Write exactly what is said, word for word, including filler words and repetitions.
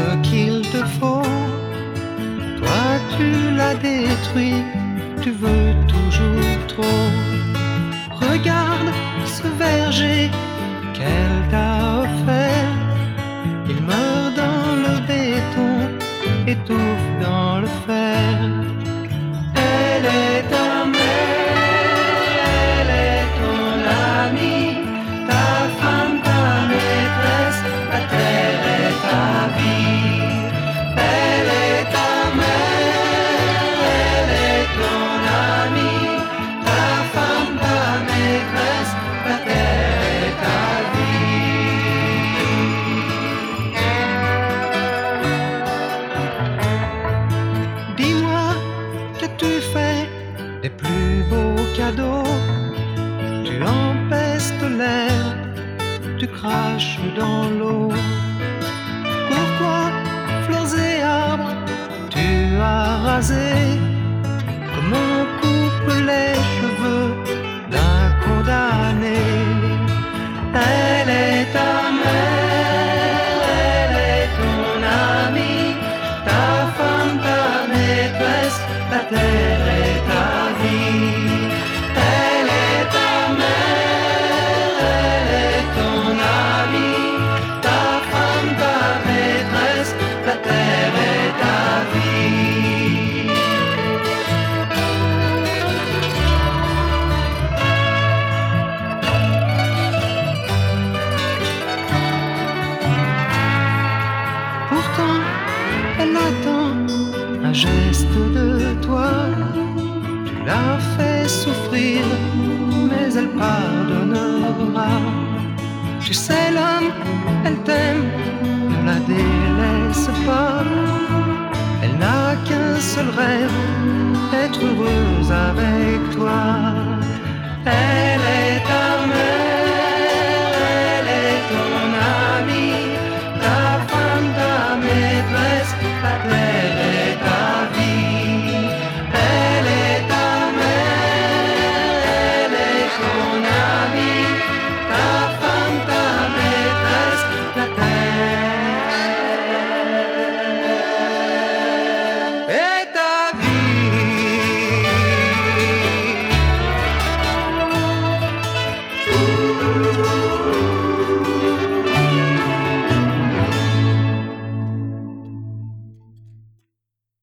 qu'il te faut. Toi tu l'as détruit, tu veux toujours trop. Regarde ce verger qu'elle t'a offert. Il meurt dans le béton, étouffe dans le fer. Elle est ta mère, elle est ton amie, ta femme, ta maîtresse, la terre est ta vie. Elle est ta mère, elle est ton amie, ta femme, ta maîtresse, la terre est ta vie. Dis-moi, qu'as-tu fait des plus beaux cadeaux? Tu empestes l'air, tu craches dans l'eau. Pourquoi, fleurs et arbres, tu as rasé? Comme on coupe les cheveux d'un condamné. Elle est ta mère, elle est ton amie, ta femme, ta maîtresse, la terre est ta vie. Elle est ta mère, elle est ton amie, ta femme, ta maîtresse, la terre est ta vie. Pourtant, elle attend un geste de toi. Tu l'as fait souffrir, mais elle pardonnera. Tu sais, l'homme, elle t'aime, ne la délaisse pas. Elle n'a qu'un seul rêve, être heureuse avec toi. Elle est ta mère.